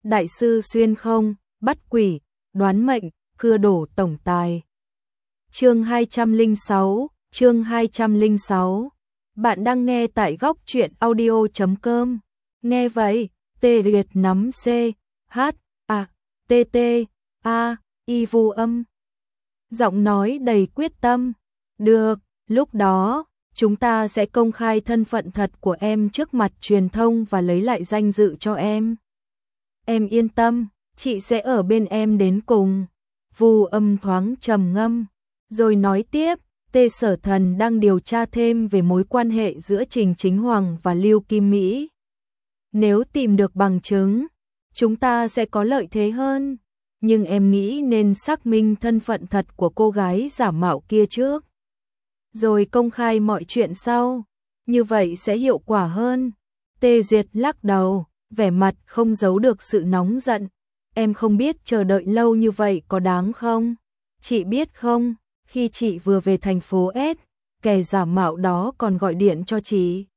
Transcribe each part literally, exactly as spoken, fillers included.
đại sư xuyên không, bắt quỷ, đoán mệnh, cưa đổ tổng tài. Chương hai trăm lẻ sáu, chương hai trăm lẻ sáu. Bạn đang nghe tại góc truyện audio chấm com. Nghe vậy, Tê Duyệt nắm C, H, A, T T, A, Y vu âm. Giọng nói đầy quyết tâm. Được, lúc đó, chúng ta sẽ công khai thân phận thật của em trước mặt truyền thông và lấy lại danh dự cho em. Em yên tâm, chị sẽ ở bên em đến cùng. Vu âm thoáng trầm ngâm, rồi nói tiếp, Tê Sở Thần đang điều tra thêm về mối quan hệ giữa Trình Chính Hoàng và Lưu Kim Mỹ. Nếu tìm được bằng chứng, chúng ta sẽ có lợi thế hơn. Nhưng em nghĩ nên xác minh thân phận thật của cô gái giả mạo kia trước, rồi công khai mọi chuyện sau, như vậy sẽ hiệu quả hơn. Tê Duyệt lắc đầu, vẻ mặt không giấu được sự nóng giận. Em không biết chờ đợi lâu như vậy có đáng không? Chị biết không, khi chị vừa về thành phố S, kẻ giả mạo đó còn gọi điện cho chị.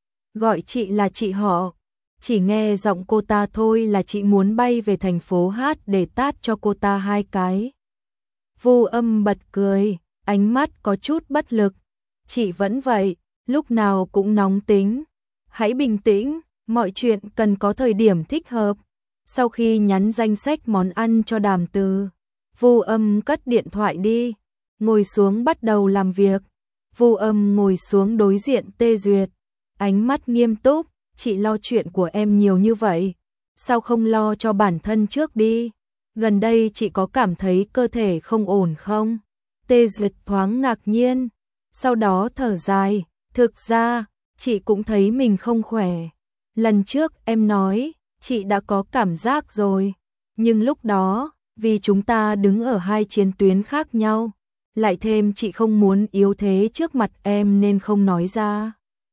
Gọi chị là chị họ. Chỉ nghe giọng cô ta thôi là chị muốn bay về thành phố H để tát cho cô ta hai cái. Vu âm bật cười, ánh mắt có chút bất lực. Chị vẫn vậy, lúc nào cũng nóng tính. Hãy bình tĩnh, mọi chuyện cần có thời điểm thích hợp. Sau khi nhắn danh sách món ăn cho Đàm Từ, Vu âm cất điện thoại đi, ngồi xuống bắt đầu làm việc. Vu âm ngồi xuống đối diện Tê Duyệt, ánh mắt nghiêm túc. Chị lo chuyện của em nhiều như vậy, sao không lo cho bản thân trước đi? Gần đây chị có cảm thấy cơ thể không ổn không? Tê Duyệt thoáng ngạc nhiên, sau đó thở dài, thực ra, chị cũng thấy mình không khỏe. Lần trước em nói, chị đã có cảm giác rồi, nhưng lúc đó, vì chúng ta đứng ở hai chiến tuyến khác nhau, lại thêm chị không muốn yếu thế trước mặt em nên không nói ra.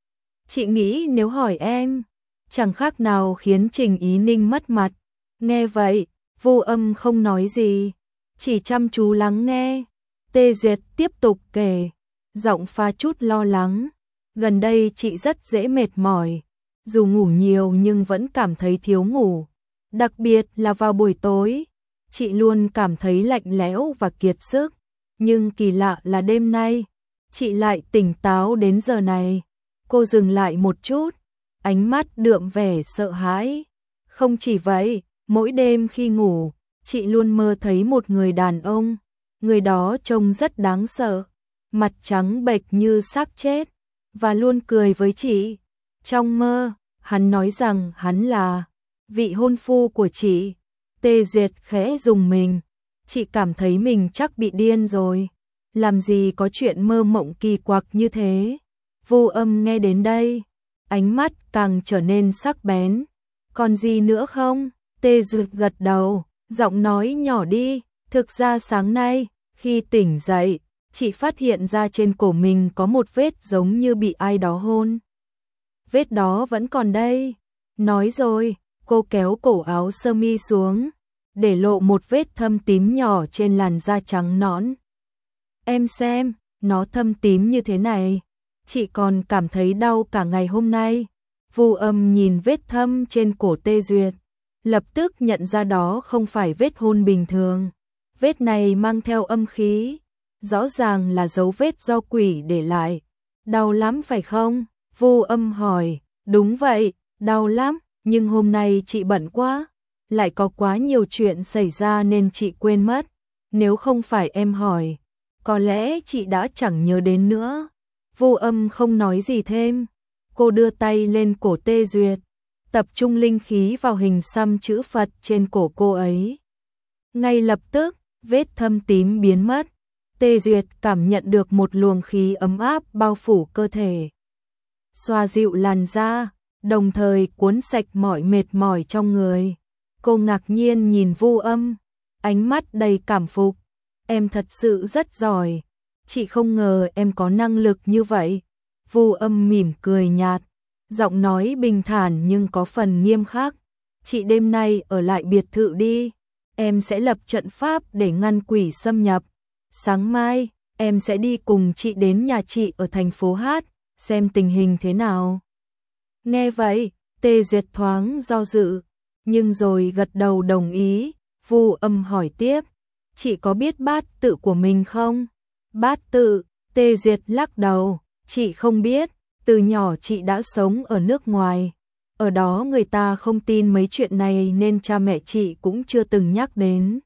Chị nghĩ nếu hỏi em, chẳng khác nào khiến Trình Ý Ninh mất mặt. Nghe vậy, Vu âm không nói gì, chỉ chăm chú lắng nghe. Tê Duyệt tiếp tục kể, giọng pha chút lo lắng. Gần đây chị rất dễ mệt mỏi, dù ngủ nhiều nhưng vẫn cảm thấy thiếu ngủ. Đặc biệt là vào buổi tối, chị luôn cảm thấy lạnh lẽo và kiệt sức. Nhưng kỳ lạ là đêm nay, chị lại tỉnh táo đến giờ này. Cô dừng lại một chút, ánh mắt đượm vẻ sợ hãi. Không chỉ vậy, mỗi đêm khi ngủ, chị luôn mơ thấy một người đàn ông. Người đó trông rất đáng sợ, mặt trắng bệch như xác chết, và luôn cười với chị. Trong mơ, hắn nói rằng hắn là vị hôn phu của chị. Tê Duyệt khẽ rùng mình, chị cảm thấy mình chắc bị điên rồi. Làm gì có chuyện mơ mộng kỳ quặc như thế? Vu âm nghe đến đây, ánh mắt càng trở nên sắc bén. Còn gì nữa không? Tê Duyệt gật đầu, giọng nói nhỏ đi. Thực ra sáng nay, khi tỉnh dậy, chị phát hiện ra trên cổ mình có một vết giống như bị ai đó hôn. Vết đó vẫn còn đây. Nói rồi, cô kéo cổ áo sơ mi xuống, để lộ một vết thâm tím nhỏ trên làn da trắng nõn. Em xem, nó thâm tím như thế này. Chị còn cảm thấy đau cả ngày hôm nay. Vu âm nhìn vết thâm trên cổ Tê Duyệt, lập tức nhận ra đó không phải vết hôn bình thường. Vết này mang theo âm khí, rõ ràng là dấu vết do quỷ để lại. Đau lắm phải không? Vu âm hỏi. Đúng vậy, đau lắm, nhưng hôm nay chị bận quá, lại có quá nhiều chuyện xảy ra nên chị quên mất. Nếu không phải em hỏi, có lẽ chị đã chẳng nhớ đến nữa. Vu âm không nói gì thêm, cô đưa tay lên cổ Tê Duyệt, tập trung linh khí vào hình xăm chữ Phật trên cổ cô ấy. Ngay lập tức, vết thâm tím biến mất. Tê Duyệt cảm nhận được một luồng khí ấm áp bao phủ cơ thể, xoa dịu làn da, đồng thời cuốn sạch mọi mệt mỏi trong người. Cô ngạc nhiên nhìn Vu âm, ánh mắt đầy cảm phục. Em thật sự rất giỏi. Chị không ngờ em có năng lực như vậy. Vu âm mỉm cười nhạt, giọng nói bình thản nhưng có phần nghiêm khắc. Chị đêm nay ở lại biệt thự đi, em sẽ lập trận pháp để ngăn quỷ xâm nhập. Sáng mai, em sẽ đi cùng chị đến nhà chị ở thành phố H, xem tình hình thế nào. Nghe vậy, Tê Duyệt thoáng do dự, nhưng rồi gật đầu đồng ý. Vu Âm hỏi tiếp, chị có biết bát tự của mình không? Bát tự, Tề Duyệt lắc đầu, chị không biết, từ nhỏ chị đã sống ở nước ngoài. Ở đó người ta không tin mấy chuyện này nên cha mẹ chị cũng chưa từng nhắc đến.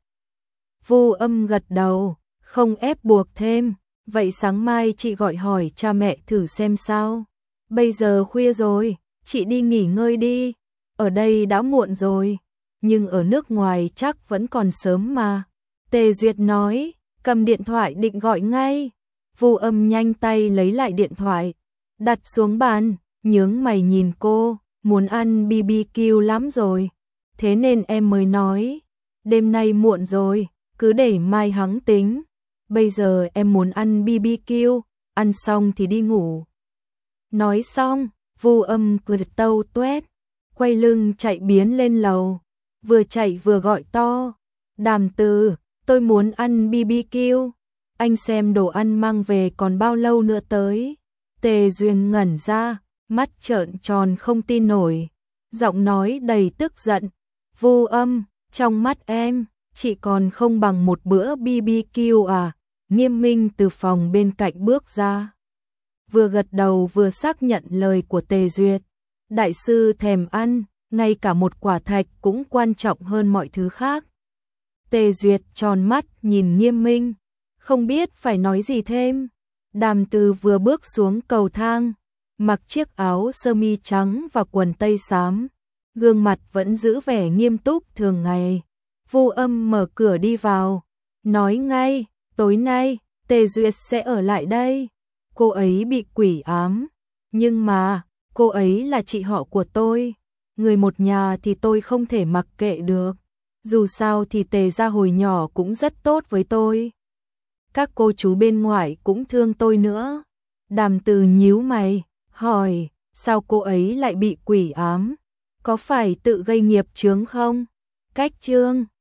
Vu Âm gật đầu, không ép buộc thêm, vậy sáng mai chị gọi hỏi cha mẹ thử xem sao. Bây giờ khuya rồi, chị đi nghỉ ngơi đi, ở đây đã muộn rồi, nhưng ở nước ngoài chắc vẫn còn sớm mà. Tề Duyệt nói, cầm điện thoại định gọi ngay. Vu Âm nhanh tay lấy lại điện thoại, đặt xuống bàn, nhướng mày nhìn cô, muốn ăn bê bê kiu lắm rồi. Thế nên em mới nói, đêm nay muộn rồi, cứ để mai hẵng tính. Bây giờ em muốn ăn bê bê kiu, ăn xong thì đi ngủ. Nói xong, Vu Âm cười tâu tuét, quay lưng chạy biến lên lầu, vừa chạy vừa gọi to, Đàm Từ, tôi muốn ăn bê bê kiu, anh xem đồ ăn mang về còn bao lâu nữa tới. Tề Duyên ngẩn ra, mắt trợn tròn không tin nổi, giọng nói đầy tức giận, Vu Âm, trong mắt em, chị còn không bằng một bữa bê bê kiu à? Nghiêm Minh từ phòng bên cạnh bước ra, vừa gật đầu vừa xác nhận lời của Tề Duyệt. Đại sư thèm ăn, ngay cả một quả thạch cũng quan trọng hơn mọi thứ khác. Tề Duyệt tròn mắt nhìn Nghiêm Minh, không biết phải nói gì thêm. Đàm Từ vừa bước xuống cầu thang, mặc chiếc áo sơ mi trắng và quần tây xám, gương mặt vẫn giữ vẻ nghiêm túc thường ngày. Vu Âm mở cửa đi vào, nói ngay, tối nay, Tề Duyệt sẽ ở lại đây. Cô ấy bị quỷ ám, nhưng mà, cô ấy là chị họ của tôi. Người một nhà thì tôi không thể mặc kệ được. Dù sao thì Tề gia hồi nhỏ cũng rất tốt với tôi. Các cô chú bên ngoài cũng thương tôi nữa. Đàm Từ nhíu mày, hỏi, sao cô ấy lại bị quỷ ám? Có phải tự gây nghiệp chướng không? Cách chương